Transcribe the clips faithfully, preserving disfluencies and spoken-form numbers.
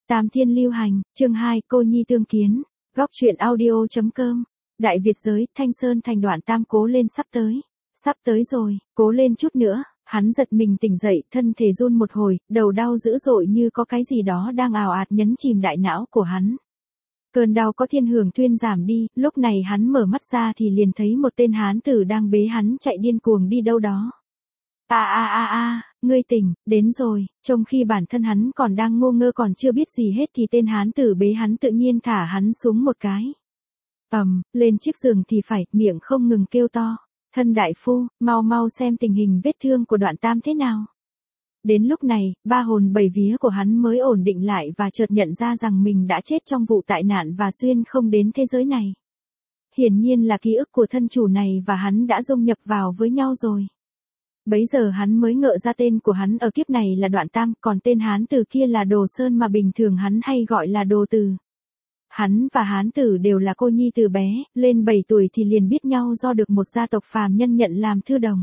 Tam Thiên Lưu Hành, chương hai, Cô Nhi Tương Kiến, góc truyện audio chấm com. Đại Việt giới, Thanh Sơn thành Đoạn Tam cố lên sắp tới. Sắp tới rồi, cố lên chút nữa, hắn giật mình tỉnh dậy, thân thể run một hồi, đầu đau dữ dội như có cái gì đó đang ào ạt nhấn chìm đại não của hắn. Cơn đau có thiên hưởng thuyên giảm đi, lúc này hắn mở mắt ra thì liền thấy một tên hán tử đang bế hắn chạy điên cuồng đi đâu đó. A a a a, ngươi tỉnh, đến rồi, trong khi bản thân hắn còn đang ngô ngơ còn chưa biết gì hết thì tên hán tử bế hắn tự nhiên thả hắn xuống một cái. Ầm, lên chiếc giường thì phải, miệng không ngừng kêu to, thân đại phu, mau mau xem tình hình vết thương của Đoạn Tam thế nào. Đến lúc này, ba hồn bảy vía của hắn mới ổn định lại và chợt nhận ra rằng mình đã chết trong vụ tai nạn và xuyên không đến thế giới này. Hiển nhiên là ký ức của thân chủ này và hắn đã dung nhập vào với nhau rồi. Bấy giờ hắn mới ngỡ ra tên của hắn ở kiếp này là Đoạn Tam, còn tên hán tử kia là Đồ Sơn mà bình thường hắn hay gọi là Đồ Từ. Hắn và hán tử đều là cô nhi từ bé, lên bảy tuổi thì liền biết nhau do được một gia tộc phàm nhân nhận làm thư đồng.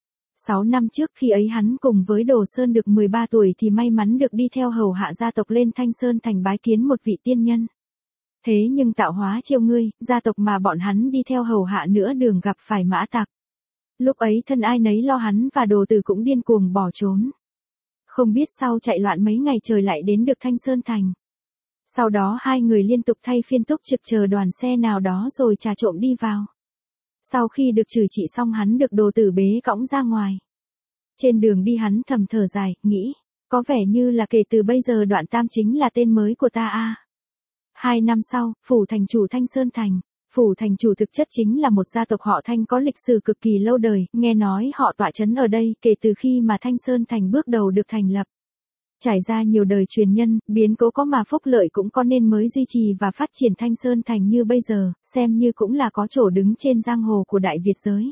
Sáu năm trước khi ấy hắn cùng với Đồ Sơn được mười ba tuổi thì may mắn được đi theo hầu hạ gia tộc lên Thanh Sơn thành bái kiến một vị tiên nhân. Thế nhưng tạo hóa trêu ngươi, gia tộc mà bọn hắn đi theo hầu hạ nữa đường gặp phải mã tặc. Lúc ấy thân ai nấy lo hắn và Đồ Từ cũng điên cuồng bỏ trốn. Không biết sau chạy loạn mấy ngày trời lại đến được Thanh Sơn thành. Sau đó hai người liên tục thay phiên túc trực chờ đoàn xe nào đó rồi trà trộm đi vào. Sau khi được trừ trị xong hắn được Đồ Tử bế cõng ra ngoài. Trên đường đi hắn thầm thở dài, nghĩ, có vẻ như là kể từ bây giờ Đoạn Tam chính là tên mới của ta a. Hai năm sau, phủ thành chủ Thanh Sơn thành. Phủ thành chủ thực chất chính là một gia tộc họ Thanh có lịch sử cực kỳ lâu đời, nghe nói họ tọa trấn ở đây kể từ khi mà Thanh Sơn thành bước đầu được thành lập. Trải ra nhiều đời truyền nhân, biến cố có mà phúc lợi cũng có nên mới duy trì và phát triển Thanh Sơn thành như bây giờ, xem như cũng là có chỗ đứng trên giang hồ của Đại Việt giới.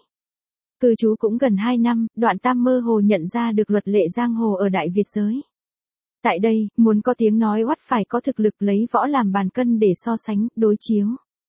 Cư trú cũng gần hai năm, Đoạn Tam mơ hồ nhận ra được luật lệ giang hồ ở Đại Việt giới. Tại đây, muốn có tiếng nói oắt phải có thực lực lấy võ làm bàn cân để so sánh, đối chiếu.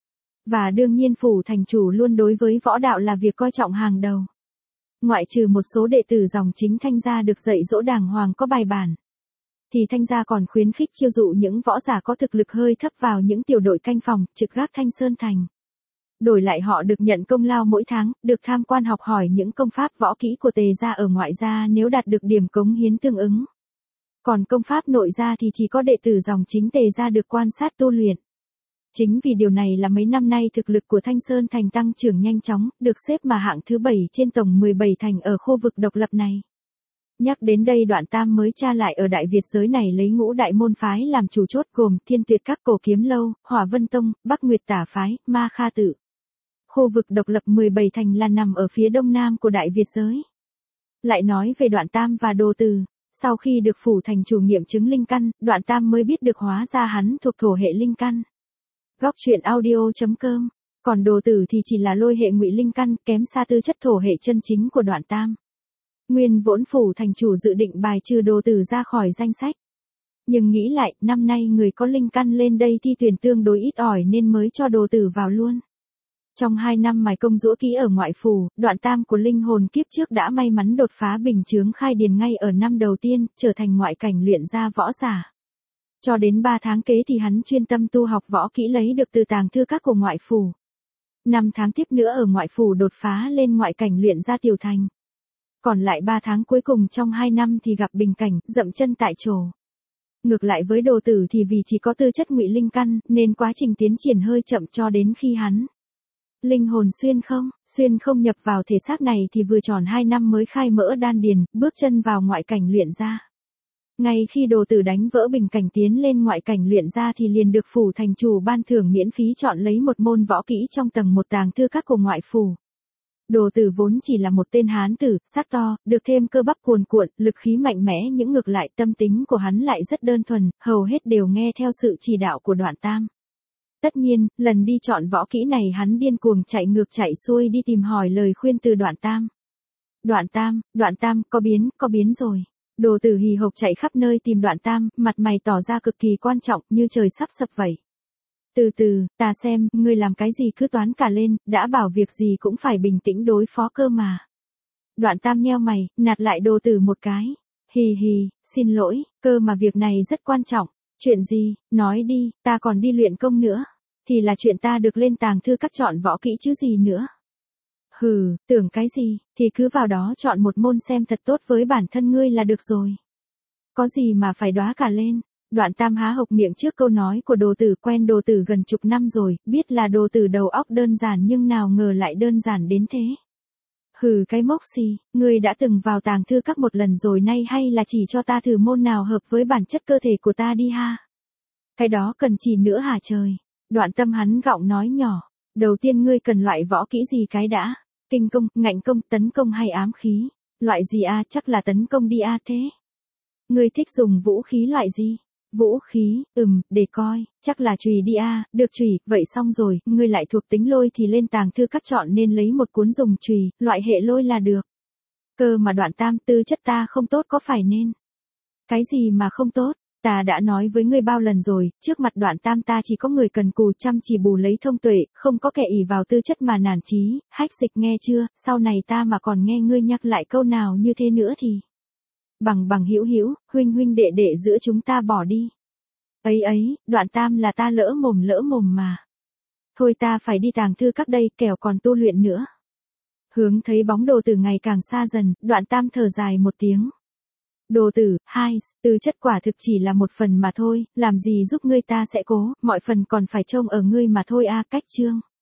Và đương nhiên phủ thành chủ luôn đối với võ đạo là việc coi trọng hàng đầu. Ngoại trừ một số đệ tử dòng chính Thanh gia được dạy dỗ đàng hoàng có bài bản, thì Thanh gia còn khuyến khích chiêu dụ những võ giả có thực lực hơi thấp vào những tiểu đội canh phòng, trực gác Thanh Sơn thành. Đổi lại họ được nhận công lao mỗi tháng, được tham quan học hỏi những công pháp võ kỹ của Tề gia ở ngoại gia nếu đạt được điểm cống hiến tương ứng. Còn công pháp nội gia thì chỉ có đệ tử dòng chính Tề gia được quan sát tu luyện. Chính vì điều này là mấy năm nay thực lực của Thanh Sơn thành tăng trưởng nhanh chóng, được xếp mà hạng thứ bảy trên tổng mười bảy thành ở khu vực độc lập này. Nhắc đến đây Đoạn Tam mới tra lại ở Đại Việt giới này lấy ngũ đại môn phái làm chủ chốt gồm Thiên Tuyệt Các, Cổ Kiếm Lâu, Hỏa Vân Tông, Bắc Nguyệt Tả Phái, Ma Kha Tự. Khu vực độc lập mười bảy thành là nằm ở phía đông nam của Đại Việt giới. Lại nói về Đoạn Tam và Đồ Từ, sau khi được phủ thành chủ nghiệm chứng linh căn, Đoạn Tam mới biết được hóa ra hắn thuộc thổ hệ linh căn. Góc truyện audio chấm com. Còn Đồ Tử thì chỉ là lôi hệ ngụy linh căn, kém xa tư chất thổ hệ chân chính của Đoạn Tam. Nguyên vốn phủ thành chủ dự định bài trừ Đồ Tử ra khỏi danh sách. Nhưng nghĩ lại, năm nay người có linh căn lên đây thi tuyển tương đối ít ỏi nên mới cho Đồ Tử vào luôn. Trong hai năm mài công giũa kỹ ở ngoại phủ, Đoạn Tam của linh hồn kiếp trước đã may mắn đột phá bình chướng khai điền ngay ở năm đầu tiên, trở thành ngoại cảnh luyện ra võ giả. Cho đến ba tháng kế thì hắn chuyên tâm tu học võ kỹ lấy được từ tàng thư các của ngoại phủ. Năm tháng tiếp nữa ở ngoại phủ đột phá lên ngoại cảnh luyện ra tiểu thành. Còn lại ba tháng cuối cùng trong hai năm thì gặp bình cảnh, dậm chân tại chỗ. Ngược lại với Đồ Tử thì vì chỉ có tư chất ngụy linh căn, nên quá trình tiến triển hơi chậm cho đến khi hắn linh hồn xuyên không, xuyên không nhập vào thể xác này thì vừa tròn hai năm mới khai mỡ đan điền, bước chân vào ngoại cảnh luyện ra. Ngay khi Đồ Tử đánh vỡ bình cảnh tiến lên ngoại cảnh luyện ra thì liền được phủ thành chủ ban thưởng miễn phí chọn lấy một môn võ kỹ trong tầng một tàng thư các của ngoại phủ. Đồ Tử vốn chỉ là một tên hán tử, xác to, được thêm cơ bắp cuồn cuộn, lực khí mạnh mẽ, những ngược lại tâm tính của hắn lại rất đơn thuần, hầu hết đều nghe theo sự chỉ đạo của Đoạn Tam. Tất nhiên, lần đi chọn võ kỹ này hắn điên cuồng chạy ngược chạy xuôi đi tìm hỏi lời khuyên từ Đoạn Tam. Đoạn Tam, Đoạn Tam, có biến, có biến rồi. Đồ Tử hì hục chạy khắp nơi tìm Đoạn Tam, mặt mày tỏ ra cực kỳ quan trọng, như trời sắp sập vậy. Từ từ, ta xem, ngươi làm cái gì cứ toán cả lên, đã bảo việc gì cũng phải bình tĩnh đối phó cơ mà. Đoạn Tam nheo mày, nạt lại Đồ Tử một cái. Hì hì, xin lỗi, cơ mà việc này rất quan trọng. Chuyện gì, nói đi, ta còn đi luyện công nữa. Thì là chuyện ta được lên tàng thư các chọn võ kỹ chứ gì nữa. Hừ, tưởng cái gì, thì cứ vào đó chọn một môn xem thật tốt với bản thân ngươi là được rồi. Có gì mà phải đoá cả lên. Đoạn Tam há hộc miệng trước câu nói của Đồ Tử, quen Đồ Tử gần chục năm rồi, biết là Đồ Tử đầu óc đơn giản nhưng nào ngờ lại đơn giản đến thế. Hừ, cái mốc xì, ngươi đã từng vào tàng thư các một lần rồi nay hay là chỉ cho ta thử môn nào hợp với bản chất cơ thể của ta đi ha. Cái đó cần chỉ nữa hả trời. Đoạn Tâm hắn gọng nói nhỏ. Đầu tiên ngươi cần loại võ kỹ gì cái đã? Kinh công, ngạnh công, tấn công hay ám khí? Loại gì a? Chắc là tấn công đi a thế. Ngươi thích dùng vũ khí loại gì? Vũ khí, ừm, để coi, chắc là chùy đi a. Được chùy, vậy xong rồi, ngươi lại thuộc tính lôi thì lên tàng thư các chọn nên lấy một cuốn dùng chùy, loại hệ lôi là được. Cơ mà Đoạn Tam, tư chất ta không tốt có phải nên? Cái gì mà không tốt? Ta đã nói với ngươi bao lần rồi, trước mặt Đoạn Tam ta chỉ có người cần cù chăm chỉ bù lấy thông tuệ, không có kẻ ỷ vào tư chất mà nản chí, hách dịch nghe chưa, sau này ta mà còn nghe ngươi nhắc lại câu nào như thế nữa thì... Bằng bằng hữu hữu, huynh huynh đệ đệ giữa chúng ta bỏ đi. Ấy ấy, Đoạn Tam là ta lỡ mồm lỡ mồm mà. Thôi ta phải đi tàng thư các đây, kẻo còn tu luyện nữa. Hướng thấy bóng Đồ Tử ngày càng xa dần, Đoạn Tam thở dài một tiếng. Đồ Tử, hai, tư chất quả thực chỉ là một phần mà thôi, làm gì giúp ngươi ta sẽ cố, mọi phần còn phải trông ở ngươi mà thôi a. Cách chương.